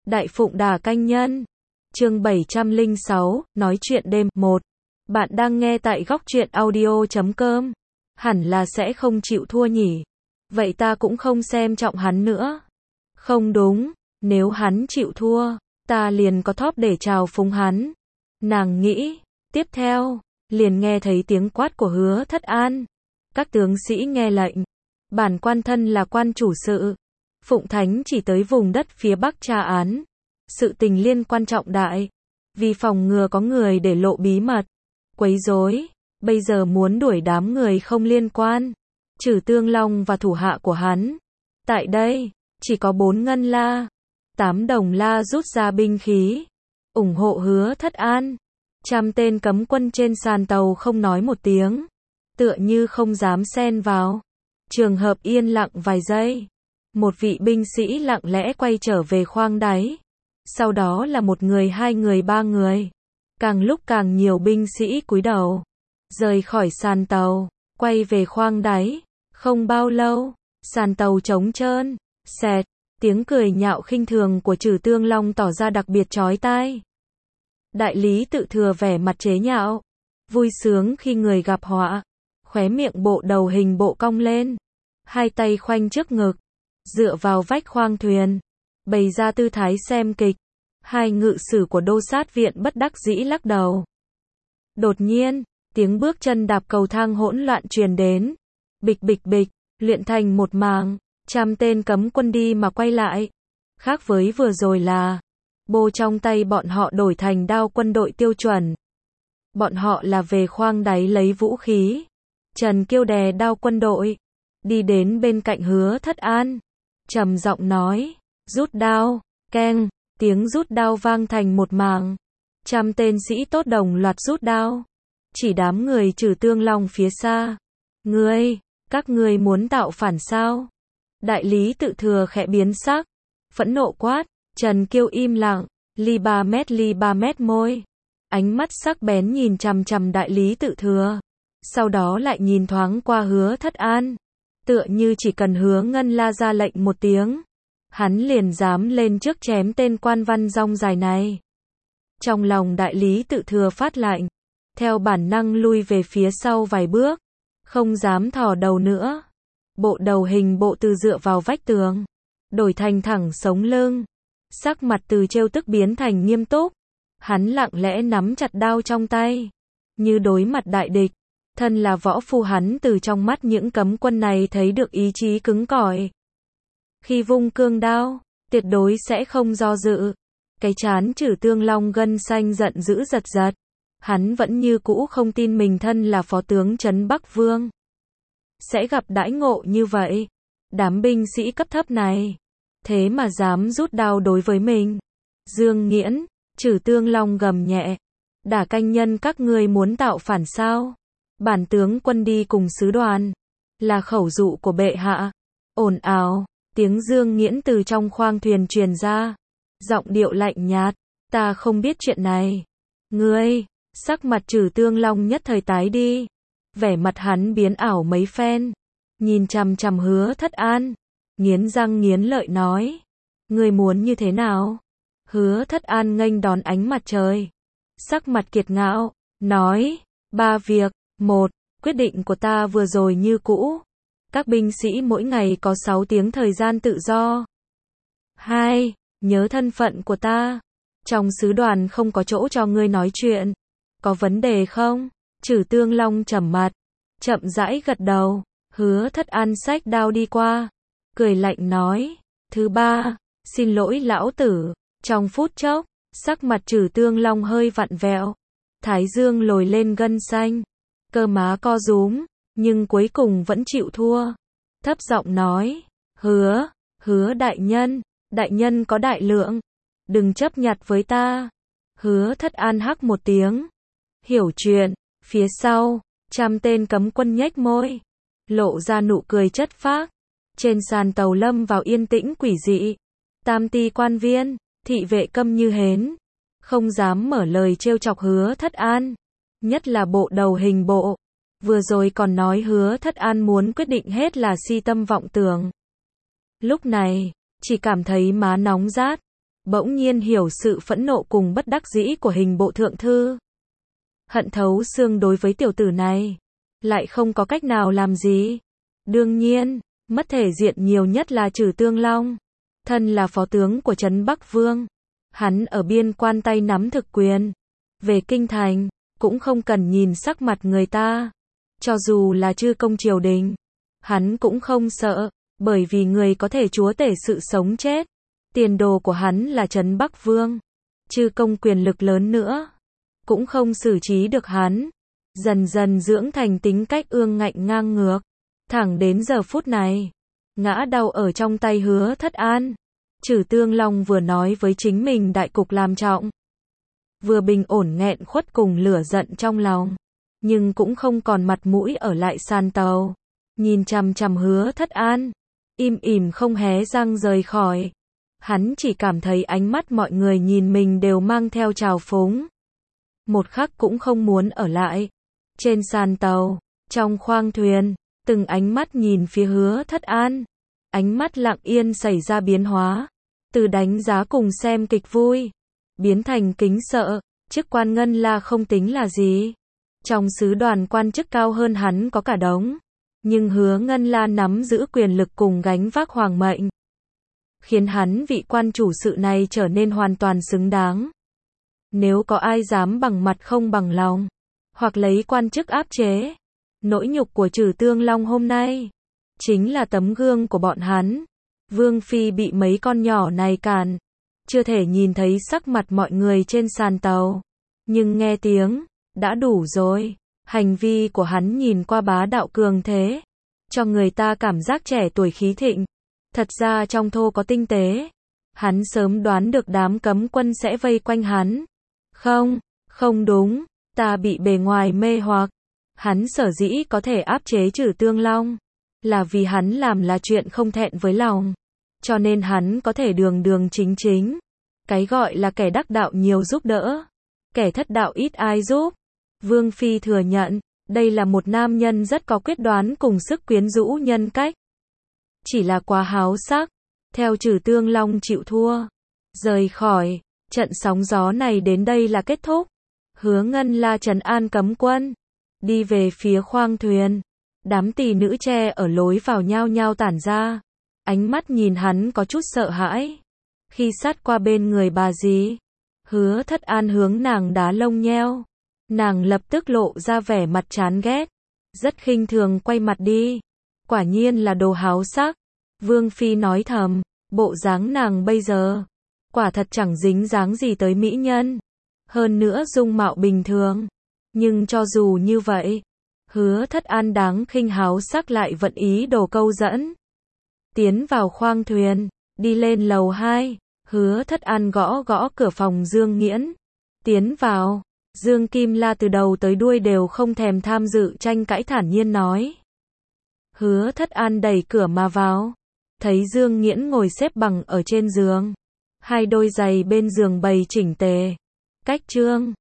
Đại Phụng Đà Canh Nhân. Chương 706, nói chuyện đêm 1. Bạn đang nghe tại goctruyện.audio.com. Hẳn là sẽ không chịu thua nhỉ. Vậy ta cũng không xem trọng hắn nữa. Không đúng, nếu hắn chịu thua, ta liền có thóp để chào phúng hắn. Nàng nghĩ, tiếp theo, liền nghe thấy tiếng quát của Hứa Thất An. Các tướng sĩ nghe lệnh. Bản quan thân là quan chủ sự. Phụng Thánh chỉ tới vùng đất phía Bắc tra án. Sự tình liên quan trọng đại. Vì phòng ngừa có người để lộ bí mật, quấy rối, bây giờ muốn đuổi đám người không liên quan. Trừ Tương Long và thủ hạ của hắn. Tại đây, chỉ có 4 ngân la. 8 đồng la rút ra binh khí. ủng hộ Hứa Thất An. 100 tên cấm quân trên sàn tàu không nói một tiếng. Tựa như không dám xen vào. Trường hợp yên lặng vài giây. Một vị binh sĩ lặng lẽ quay trở về khoang đáy. Sau đó là một người, 2 người, 3 người. Càng lúc càng nhiều binh sĩ cúi đầu. Rời khỏi sàn tàu, quay về khoang đáy. Không bao lâu, sàn tàu trống trơn. Xẹt, tiếng cười nhạo khinh thường của Trừ Tương Long tỏ ra đặc biệt chói tai. Đại lý Tự Thừa vẻ mặt chế nhạo. Vui sướng khi người gặp họa. Khóe miệng bộ đầu hình bộ cong lên. Hai tay khoanh trước ngực. Dựa vào vách khoang thuyền. Bày ra tư thái xem kịch. Hai ngự sử của đô sát viện bất đắc dĩ lắc đầu. Đột nhiên, tiếng bước chân đạp cầu thang hỗn loạn truyền đến. Bịch bịch bịch, luyện thành một màng. 100 tên cấm quân đi mà quay lại. Khác với vừa rồi là, bô trong tay bọn họ đổi thành đao quân đội tiêu chuẩn. Bọn họ là về khoang đáy lấy vũ khí. Trần Kiêu đè đao quân đội, đi đến bên cạnh Hứa Thất An, trầm giọng nói, rút đao, keng, tiếng rút đao vang thành một màng. 100 tên sĩ tốt đồng loạt rút đao. Chỉ đám người Trừ Tương Long phía xa. Các ngươi muốn tạo phản sao? Đại lý Tự Thừa khẽ biến sắc, phẫn nộ quát. Trần Kiêu im lặng, ly 3 mét môi. Ánh mắt sắc bén nhìn chằm chằm đại lý Tự Thừa. Sau đó lại nhìn thoáng qua Hứa Thất An. Tựa như chỉ cần Hứa Ngân La ra lệnh một tiếng, hắn liền dám lên trước chém tên quan văn rong dài này. Trong lòng đại lý Tự Thừa phát lạnh, theo bản năng lui về phía sau vài bước, không dám thò đầu nữa. Bộ đầu hình bộ từ dựa vào vách tường, đổi thành thẳng sống lưng. Sắc mặt từ trêu tức biến thành nghiêm túc. Hắn lặng lẽ nắm chặt đao trong tay, như đối mặt đại địch. Thân là võ phu, hắn từ trong mắt những cấm quân này thấy được ý chí cứng cỏi. Khi vung cương đao, tuyệt đối sẽ không do dự. Cái trán Trừ Tương Long gân xanh giận dữ giật giật. Hắn vẫn như cũ không tin mình thân là phó tướng trấn Bắc Vương sẽ gặp đãi ngộ như vậy. Đám binh sĩ cấp thấp này, thế mà dám rút đao đối với mình. Dương Nghiễn, Trừ Tương Long gầm nhẹ. Đả Canh Nhân, các ngươi muốn tạo phản sao? Bản tướng quân đi cùng sứ đoàn. Là khẩu dụ của bệ hạ. Ồn ào, tiếng Dương Nghiễn từ trong khoang thuyền truyền ra. Giọng điệu lạnh nhạt. Ta không biết chuyện này. Ngươi, sắc mặt Trừ Tương Long nhất thời tái đi. Vẻ mặt hắn biến ảo mấy phen. Nhìn chằm chằm Hứa Thất An. Nghiến răng nghiến lợi nói. Ngươi muốn như thế nào? Hứa Thất An nghênh đón ánh mặt trời. Sắc mặt kiệt ngạo, nói. 3 việc. 1. Quyết định của ta vừa rồi như cũ. Các binh sĩ mỗi ngày có 6 tiếng thời gian tự do. 2. Nhớ thân phận của ta. Trong sứ đoàn không có chỗ cho ngươi nói chuyện. Có vấn đề không? Trừ Tương Long trầm mặt, chậm rãi gật đầu. Hứa Thất An xách đao đi qua, cười lạnh nói. Thứ 3, xin lỗi lão tử. Trong phút chốc, sắc mặt Trừ Tương Long hơi vặn vẹo. Thái dương lồi lên gân xanh. Cơ má co rúm, nhưng cuối cùng vẫn chịu thua. Thấp giọng nói. Hứa đại nhân có đại lượng. Đừng chấp nhặt với ta. Hứa Thất An hắc một tiếng. Hiểu chuyện. Phía sau, 100 tên cấm quân nhếch môi, lộ ra nụ cười chất phác. Trên sàn tàu lâm vào yên tĩnh quỷ dị. Tam ty quan viên, thị vệ câm như hến, không dám mở lời trêu chọc Hứa Thất An. Nhất là bộ đầu hình bộ. Vừa rồi còn nói Hứa Thất An muốn quyết định hết là si tâm vọng tưởng. Lúc này, chỉ cảm thấy má nóng rát. bỗng nhiên hiểu sự phẫn nộ cùng bất đắc dĩ của hình bộ thượng thư. Hận thấu xương đối với tiểu tử này, lại không có cách nào làm gì. Đương nhiên, mất thể diện nhiều nhất là Trử Tương Long. Thân là phó tướng của Trấn Bắc Vương, hắn ở biên quan tay nắm thực quyền. Về kinh thành, cũng không cần nhìn sắc mặt người ta. Cho dù là chư công triều đình, hắn cũng không sợ, bởi vì người có thể chúa tể sự sống chết. Tiền đồ của hắn là Trấn Bắc Vương. Chư công quyền lực lớn nữa, cũng không xử trí được hắn. Dần dần dưỡng thành tính cách ương ngạnh ngang ngược. Thẳng đến giờ phút này, ngã đau ở trong tay Hứa Thất An. Trử Tương Long vừa nói với chính mình đại cục làm trọng, vừa bình ổn nghẹn khuất cùng lửa giận trong lòng, nhưng cũng không còn mặt mũi ở lại sàn tàu. Nhìn chằm chằm Hứa Thất An, im ỉm không hé răng rời khỏi. Hắn chỉ cảm thấy ánh mắt mọi người nhìn mình đều mang theo trào phúng. Một khắc cũng không muốn ở lại. Trên sàn tàu, trong khoang thuyền, từng ánh mắt nhìn phía Hứa Thất An. Ánh mắt lặng yên xảy ra biến hóa. Từ đánh giá cùng xem kịch vui, biến thành kính sợ. Chức quan Ngân La không tính là gì. Trong sứ đoàn quan chức cao hơn hắn có cả đống. Nhưng Hứa Ngân La nắm giữ quyền lực cùng gánh vác hoàng mệnh, khiến hắn vị quan chủ sự này trở nên hoàn toàn xứng đáng. Nếu có ai dám bằng mặt không bằng lòng, hoặc lấy quan chức áp chế, nỗi nhục của Trử Tương Long hôm nay, chính là tấm gương của bọn hắn. Vương Phi bị mấy con nhỏ này cản, chưa thể nhìn thấy sắc mặt mọi người trên sàn tàu, nhưng nghe tiếng, đã đủ rồi. Hành vi của hắn nhìn qua bá đạo cường thế, cho người ta cảm giác trẻ tuổi khí thịnh. Thật ra trong thô có tinh tế. Hắn sớm đoán được đám cấm quân sẽ vây quanh hắn. Không đúng, ta bị bề ngoài mê hoặc. Hắn sở dĩ có thể áp chế Trử Tương Long, là vì hắn làm là chuyện không thẹn với lòng. Cho nên hắn có thể đường đường chính chính. Cái gọi là kẻ đắc đạo nhiều giúp đỡ, kẻ thất đạo ít ai giúp. Vương Phi thừa nhận, đây là một nam nhân rất có quyết đoán cùng sức quyến rũ nhân cách. Chỉ là quá háo sắc, theo Trử Tương Long chịu thua, rời khỏi. Trận sóng gió này đến đây là kết thúc. Hứa Ngân La trấn an cấm quân, đi về phía khoang thuyền. Đám tỷ nữ tre ở lối vào nhao nhao tản ra, ánh mắt nhìn hắn có chút sợ hãi. Khi sát qua bên người bà dì, Hứa Thất An hướng nàng đá lông nheo. Nàng lập tức lộ ra vẻ mặt chán ghét, rất khinh thường quay mặt đi. Quả nhiên là đồ háo sắc. Vương Phi nói thầm, bộ dáng nàng bây giờ, quả thật chẳng dính dáng gì tới mỹ nhân. Hơn nữa dung mạo bình thường. Nhưng cho dù như vậy, Hứa Thất An đáng khinh háo sắc lại vận ý đồ câu dẫn. Tiến vào khoang thuyền, đi lên lầu 2, Hứa Thất An gõ gõ cửa phòng Dương Nghiễn. Tiến vào. Dương Kim La từ đầu tới đuôi đều không thèm tham dự tranh cãi, thản nhiên nói. Hứa Thất An đẩy cửa mà vào, thấy Dương Nghiễn ngồi xếp bằng ở trên giường, hai đôi giày bên giường bày chỉnh tề, cách chương.